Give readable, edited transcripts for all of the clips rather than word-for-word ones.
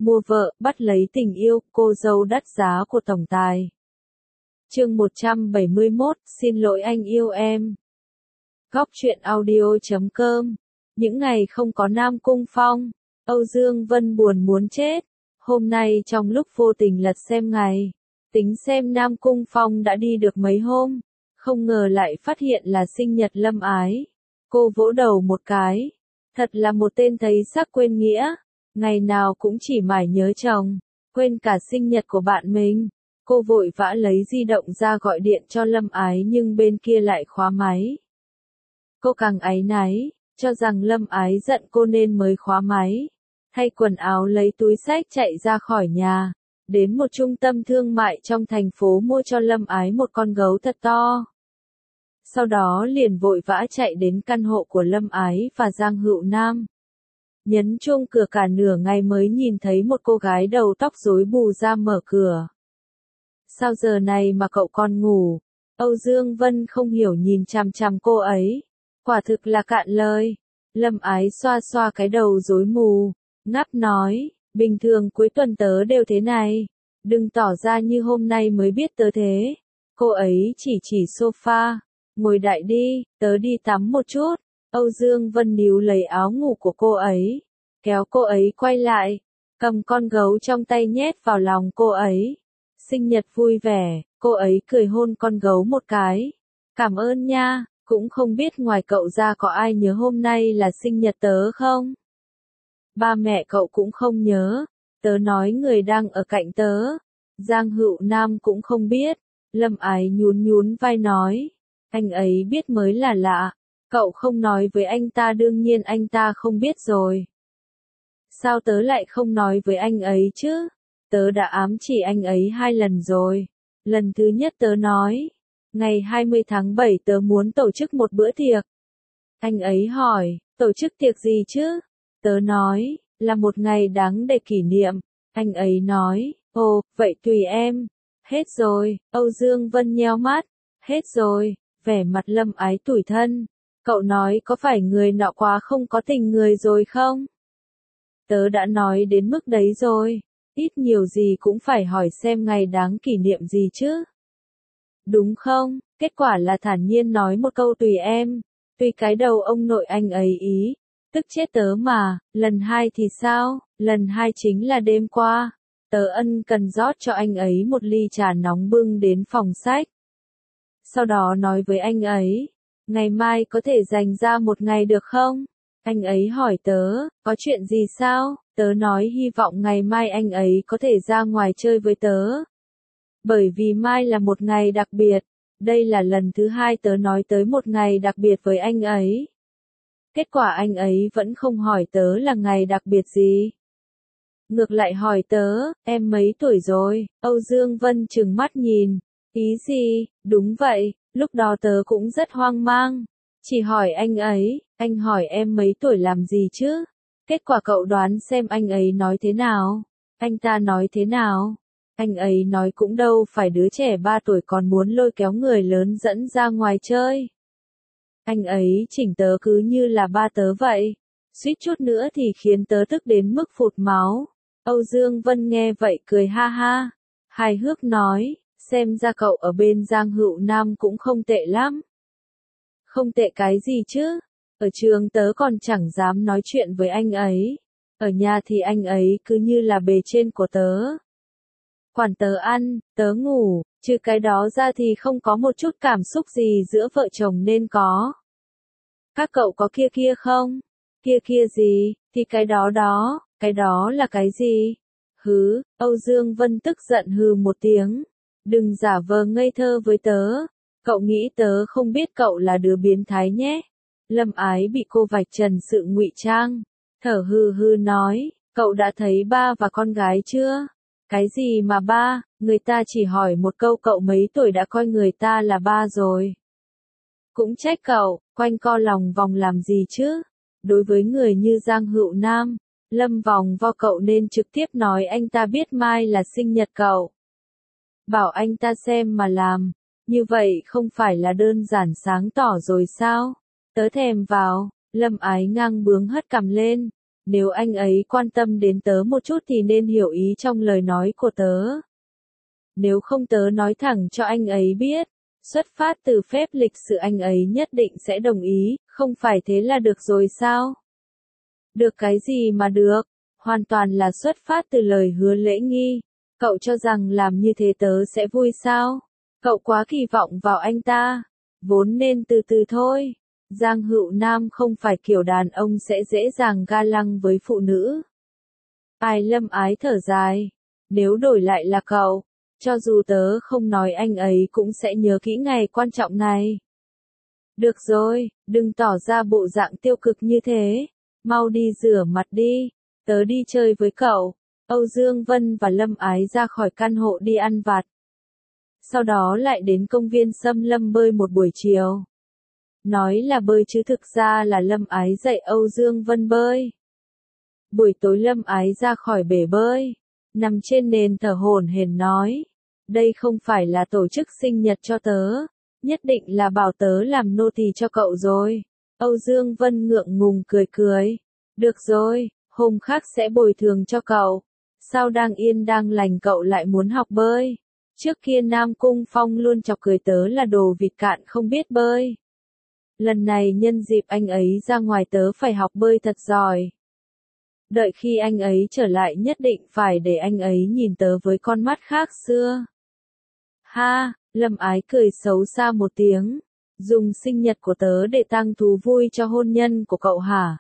Mua vợ, bắt lấy tình yêu, cô dâu đắt giá của tổng tài. Chương 171, xin lỗi anh yêu em. Góc truyện audio.com. Những ngày không có Nam Cung Phong, Âu Dương Vân buồn muốn chết. Hôm nay trong lúc vô tình lật xem ngày, tính xem Nam Cung Phong đã đi được mấy hôm, không ngờ lại phát hiện là sinh nhật Lâm Ái. Cô vỗ đầu một cái, thật là một tên thấy sắc quên nghĩa, ngày nào cũng chỉ mải nhớ chồng, quên cả sinh nhật của bạn mình. Cô vội vã lấy di động ra gọi điện cho Lâm Ái nhưng bên kia lại khóa máy. Cô càng áy náy, cho rằng Lâm Ái giận cô nên mới khóa máy. Thay quần áo lấy túi xách chạy ra khỏi nhà, đến một trung tâm thương mại trong thành phố mua cho Lâm Ái một con gấu thật to. Sau đó liền vội vã chạy đến căn hộ của Lâm Ái và Giang Hữu Nam. Nhấn chuông cửa cả nửa ngày mới nhìn thấy một cô gái đầu tóc rối bù ra mở cửa. Sao giờ này mà cậu còn ngủ? Âu Dương Vân không hiểu nhìn chằm chằm cô ấy. Quả thực là cạn lời. Lâm Ái xoa xoa cái đầu rối mù, ngáp nói, bình thường cuối tuần tớ đều thế này. Đừng tỏ ra như hôm nay mới biết tớ thế. Cô ấy chỉ sofa. Ngồi đại đi, tớ đi tắm một chút. Âu Dương Vân níu lấy áo ngủ của cô ấy, kéo cô ấy quay lại, cầm con gấu trong tay nhét vào lòng cô ấy. Sinh nhật vui vẻ, cô ấy cười hôn con gấu một cái. Cảm ơn nha, cũng không biết ngoài cậu ra có ai nhớ hôm nay là sinh nhật tớ không? Ba mẹ cậu cũng không nhớ, tớ nói người đang ở cạnh tớ. Giang Hữu Nam cũng không biết. Lâm Ái nhún vai nói, anh ấy biết mới là lạ. Cậu không nói với anh ta đương nhiên anh ta không biết rồi. Sao tớ lại không nói với anh ấy chứ? Tớ đã ám chỉ anh ấy 2 lần rồi. Lần thứ nhất tớ nói, ngày 20 tháng 7 tớ muốn tổ chức một bữa tiệc. Anh ấy hỏi, tổ chức tiệc gì chứ? Tớ nói, là một ngày đáng để kỷ niệm. Anh ấy nói, ồ, vậy tùy em. Hết rồi, Âu Dương Vân nheo mắt. Hết rồi, vẻ mặt Lâm Ái tủi thân. Cậu nói có phải người nọ quá không có tình người rồi không? Tớ đã nói đến mức đấy rồi, ít nhiều gì cũng phải hỏi xem ngày đáng kỷ niệm gì chứ. Đúng không? Kết quả là thản nhiên nói một câu tùy em, tùy cái đầu ông nội anh ấy ý, tức chết tớ mà. Lần 2 thì sao? Lần 2 chính là đêm qua, tớ ân cần rót cho anh ấy một ly trà nóng bưng đến phòng sách. Sau đó nói với anh ấy, ngày mai có thể dành ra một ngày được không? Anh ấy hỏi tớ, có chuyện gì sao? Tớ nói hy vọng ngày mai anh ấy có thể ra ngoài chơi với tớ. Bởi vì mai là một ngày đặc biệt. Đây là lần thứ 2 tớ nói tới một ngày đặc biệt với anh ấy. Kết quả anh ấy vẫn không hỏi tớ là ngày đặc biệt gì. Ngược lại hỏi tớ, em mấy tuổi rồi? Âu Dương Vân trừng mắt nhìn. Ý gì? Đúng vậy, lúc đó tớ cũng rất hoang mang. Chỉ hỏi anh ấy, anh hỏi em mấy tuổi làm gì chứ? Kết quả cậu đoán xem anh ấy nói thế nào? Anh ta nói thế nào? Anh ấy nói cũng đâu phải đứa trẻ 3 tuổi còn muốn lôi kéo người lớn dẫn ra ngoài chơi. Anh ấy chỉnh tớ cứ như là ba tớ vậy. Suýt chút nữa thì khiến tớ tức đến mức phụt máu. Âu Dương Vân nghe vậy cười ha ha. Hài hước nói, xem ra cậu ở bên Giang Hữu Nam cũng không tệ lắm. Không tệ cái gì chứ? Ở trường tớ còn chẳng dám nói chuyện với anh ấy. Ở nhà thì anh ấy cứ như là bề trên của tớ. Quản tớ ăn, tớ ngủ, trừ cái đó ra thì không có một chút cảm xúc gì giữa vợ chồng nên có. Các cậu có kia không? Kia gì? Thì cái đó là cái gì? Hứ, Âu Dương Vân tức giận hừ một tiếng. Đừng giả vờ ngây thơ với tớ. Cậu nghĩ tớ không biết cậu là đứa biến thái nhé. Lâm Ái bị cô vạch trần sự ngụy trang. Thở hừ nói, cậu đã thấy ba và con gái chưa? Cái gì mà ba, người ta chỉ hỏi một câu cậu mấy tuổi đã coi người ta là ba rồi. Cũng trách cậu, quanh co lòng vòng làm gì chứ? Đối với người như Giang Hữu Nam, Lâm vòng vo cậu nên trực tiếp nói anh ta biết mai là sinh nhật cậu. Bảo anh ta xem mà làm. Như vậy không phải là đơn giản sáng tỏ rồi sao? Tớ thèm vào. Lâm Ái ngang bướng hất cằm lên. Nếu anh ấy quan tâm đến tớ một chút thì nên hiểu ý trong lời nói của tớ. Nếu không tớ nói thẳng cho anh ấy biết. Xuất phát từ phép lịch sự anh ấy nhất định sẽ đồng ý, không phải thế là được rồi sao? Được cái gì mà được, hoàn toàn là xuất phát từ lời hứa lễ nghi. Cậu cho rằng làm như thế tớ sẽ vui sao? Cậu quá kỳ vọng vào anh ta. Vốn nên từ từ thôi. Giang Hữu Nam không phải kiểu đàn ông sẽ dễ dàng ga lăng với phụ nữ. Ai Lâm Ái thở dài. Nếu đổi lại là cậu, cho dù tớ không nói anh ấy cũng sẽ nhớ kỹ ngày quan trọng này. Được rồi, đừng tỏ ra bộ dạng tiêu cực như thế. Mau đi rửa mặt đi. Tớ đi chơi với cậu. Âu Dương Vân và Lâm Ái ra khỏi căn hộ đi ăn vặt. Sau đó lại đến công viên Xâm Lâm bơi một buổi chiều. Nói là bơi chứ thực ra là Lâm Ái dạy Âu Dương Vân bơi. Buổi tối Lâm Ái ra khỏi bể bơi, nằm trên nền thở hổn hển nói. Đây không phải là tổ chức sinh nhật cho tớ, nhất định là bảo tớ làm nô tỳ cho cậu rồi. Âu Dương Vân ngượng ngùng cười cười. Được rồi, hôm khác sẽ bồi thường cho cậu. Sao đang yên đang lành cậu lại muốn học bơi? Trước kia Nam Cung Phong luôn chọc cười tớ là đồ vịt cạn không biết bơi. Lần này nhân dịp anh ấy ra ngoài tớ phải học bơi thật giỏi. Đợi khi anh ấy trở lại nhất định phải để anh ấy nhìn tớ với con mắt khác xưa. Ha, Lâm Ái cười xấu xa một tiếng. Dùng sinh nhật của tớ để tăng thú vui cho hôn nhân của cậu hả?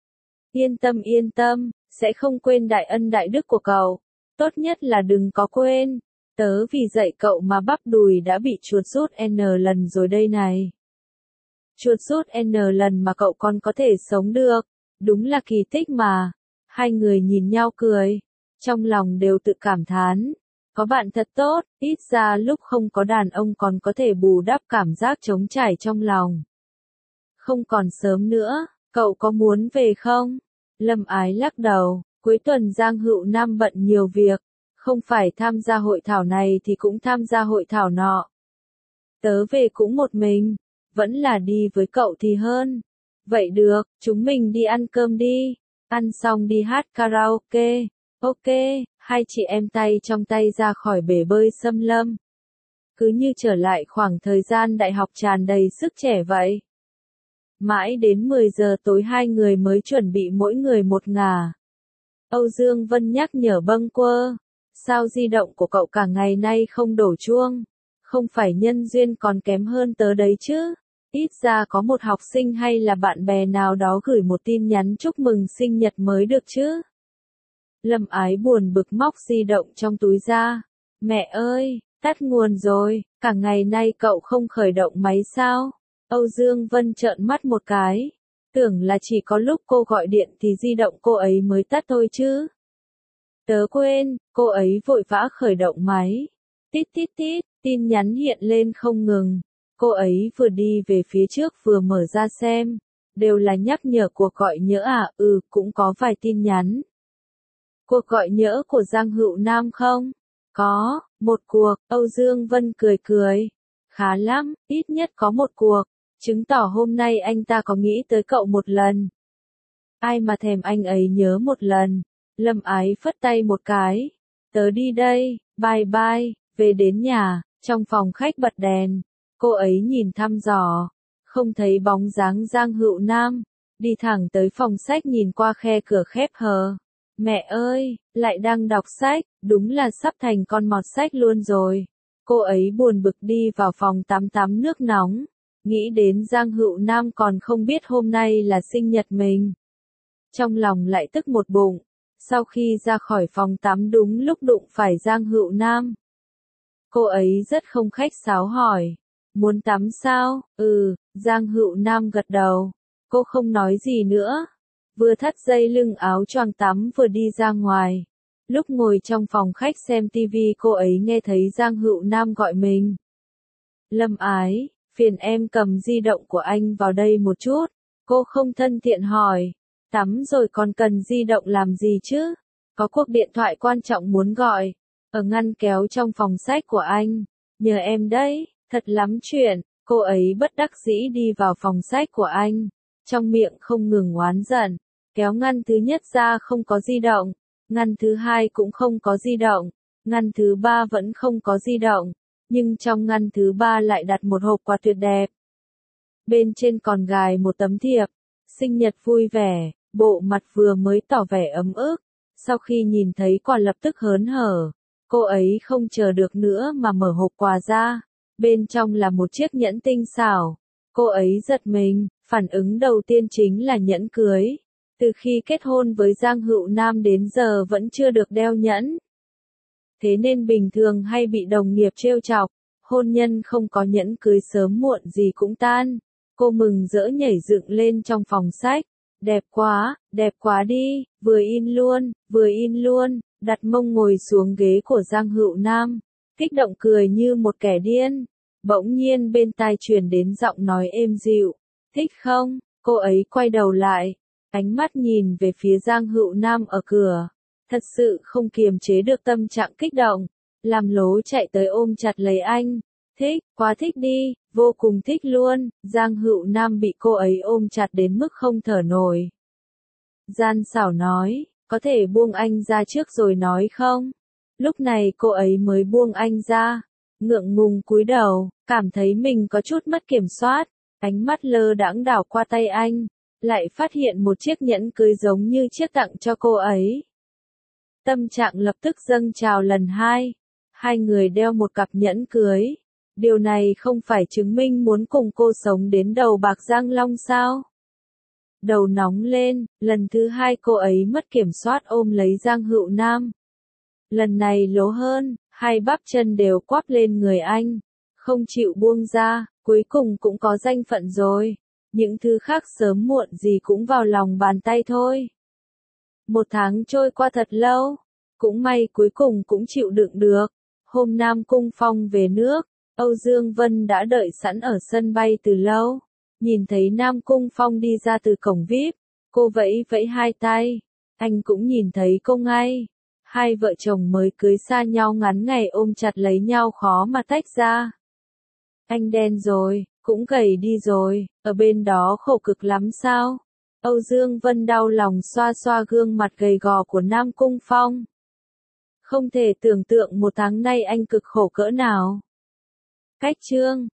Yên tâm, sẽ không quên đại ân đại đức của cậu. Tốt nhất là đừng có quên. Tớ vì dạy cậu mà bắp đùi đã bị chuột rút N lần rồi đây này. Chuột rút N lần mà cậu còn có thể sống được. Đúng là kỳ tích mà. Hai người nhìn nhau cười. Trong lòng đều tự cảm thán. Có bạn thật tốt, ít ra lúc không có đàn ông còn có thể bù đắp cảm giác trống trải trong lòng. Không còn sớm nữa, cậu có muốn về không? Lâm Ái lắc đầu, cuối tuần Giang Hữu Nam bận nhiều việc, không phải tham gia hội thảo này thì cũng tham gia hội thảo nọ. Tớ về cũng một mình, vẫn là đi với cậu thì hơn. Vậy được, chúng mình đi ăn cơm đi, ăn xong đi hát karaoke. Ok, hai chị em tay trong tay ra khỏi bể bơi Xâm Lâm. Cứ như trở lại khoảng thời gian đại học tràn đầy sức trẻ vậy. Mãi đến 10 giờ tối hai người mới chuẩn bị mỗi người một ngả. Âu Dương Vân nhắc nhở Bâng Quơ. Sao di động của cậu cả ngày nay không đổ chuông? Không phải nhân duyên còn kém hơn tớ đấy chứ? Ít ra có một học sinh hay là bạn bè nào đó gửi một tin nhắn chúc mừng sinh nhật mới được chứ? Lâm Ái buồn bực móc di động trong túi ra. Mẹ ơi, tắt nguồn rồi, cả ngày nay cậu không khởi động máy sao? Âu Dương Vân trợn mắt một cái. Tưởng là chỉ có lúc cô gọi điện thì di động cô ấy mới tắt thôi chứ. Tớ quên, cô ấy vội vã khởi động máy. Tít tít tít, tin nhắn hiện lên không ngừng. Cô ấy vừa đi về phía trước vừa mở ra xem. Đều là nhắc nhở cuộc gọi nhỡ à, cũng có vài tin nhắn. Cuộc gọi nhỡ của Giang Hữu Nam không? Có, một cuộc, Âu Dương Vân cười cười. Khá lắm, ít nhất có một cuộc. Chứng tỏ hôm nay anh ta có nghĩ tới cậu một lần. Ai mà thèm anh ấy nhớ một lần. Lâm Ái phất tay một cái. Tớ đi đây, bye bye, về đến nhà, trong phòng khách bật đèn. Cô ấy nhìn thăm dò, không thấy bóng dáng Giang Hữu Nam. Đi thẳng tới phòng sách nhìn qua khe cửa khép hờ. Mẹ ơi, lại đang đọc sách, đúng là sắp thành con mọt sách luôn rồi. Cô ấy buồn bực đi vào phòng tắm nước nóng. Nghĩ đến Giang Hữu Nam còn không biết hôm nay là sinh nhật mình. Trong lòng lại tức một bụng. Sau khi ra khỏi phòng tắm đúng lúc đụng phải Giang Hữu Nam. Cô ấy rất không khách sáo hỏi. Muốn tắm sao? Giang Hữu Nam gật đầu. Cô không nói gì nữa. Vừa thắt dây lưng áo choàng tắm vừa đi ra ngoài. Lúc ngồi trong phòng khách xem tivi cô ấy nghe thấy Giang Hữu Nam gọi mình. Lâm Ái, phiền em cầm di động của anh vào đây một chút. Cô không thân thiện hỏi. Tắm rồi còn cần di động làm gì chứ? Có cuộc điện thoại quan trọng muốn gọi. Ở ngăn kéo trong phòng sách của anh. Nhờ em đấy, thật lắm chuyện. Cô ấy bất đắc dĩ đi vào phòng sách của anh. Trong miệng không ngừng oán giận. Kéo ngăn thứ nhất ra không có di động, ngăn thứ hai cũng không có di động, ngăn thứ ba vẫn không có di động, nhưng trong ngăn thứ ba lại đặt một hộp quà tuyệt đẹp. Bên trên còn gài một tấm thiệp, sinh nhật vui vẻ, bộ mặt vừa mới tỏ vẻ ấm ức, sau khi nhìn thấy quà lập tức hớn hở, cô ấy không chờ được nữa mà mở hộp quà ra, bên trong là một chiếc nhẫn tinh xảo, cô ấy giật mình, phản ứng đầu tiên chính là nhẫn cưới, từ khi kết hôn với Giang Hữu Nam đến giờ vẫn chưa được đeo nhẫn. Thế nên bình thường hay bị đồng nghiệp trêu chọc, hôn nhân không có nhẫn cưới sớm muộn gì cũng tan. Cô mừng rỡ nhảy dựng lên trong phòng sách, đẹp quá đi, vừa in luôn, đặt mông ngồi xuống ghế của Giang Hữu Nam, kích động cười như một kẻ điên. Bỗng nhiên bên tai truyền đến giọng nói êm dịu, thích không? Cô ấy quay đầu lại, ánh mắt nhìn về phía Giang Hữu Nam ở cửa, thật sự không kiềm chế được tâm trạng kích động, làm lố chạy tới ôm chặt lấy anh. Thích, quá thích đi, vô cùng thích luôn, Giang Hữu Nam bị cô ấy ôm chặt đến mức không thở nổi. Gian xảo nói, có thể buông anh ra trước rồi nói không? Lúc này cô ấy mới buông anh ra, ngượng ngùng cúi đầu, cảm thấy mình có chút mất kiểm soát, ánh mắt lơ đãng đảo qua tay anh, lại phát hiện một chiếc nhẫn cưới giống như chiếc tặng cho cô ấy. Tâm trạng lập tức dâng trào lần hai, hai người đeo một cặp nhẫn cưới. Điều này không phải chứng minh muốn cùng cô sống đến đầu bạc răng long sao? Đầu nóng lên, lần thứ hai cô ấy mất kiểm soát ôm lấy Giang Hữu Nam. Lần này lố hơn, hai bắp chân đều quắp lên người anh, không chịu buông ra, cuối cùng cũng có danh phận rồi. Những thứ khác sớm muộn gì cũng vào lòng bàn tay thôi. 1 tháng trôi qua thật lâu, cũng may cuối cùng cũng chịu đựng được. Hôm Nam Cung Phong về nước, Âu Dương Vân đã đợi sẵn ở sân bay từ lâu. Nhìn thấy Nam Cung Phong đi ra từ cổng VIP, cô vẫy vẫy hai tay. Anh cũng nhìn thấy cô ngay. Hai vợ chồng mới cưới xa nhau ngắn ngày ôm chặt lấy nhau khó mà tách ra. Anh đen rồi, cũng gầy đi rồi, ở bên đó khổ cực lắm sao? Âu Dương Vân đau lòng xoa xoa gương mặt gầy gò của Nam Cung Phong. Không thể tưởng tượng 1 tháng nay anh cực khổ cỡ nào. Cách chương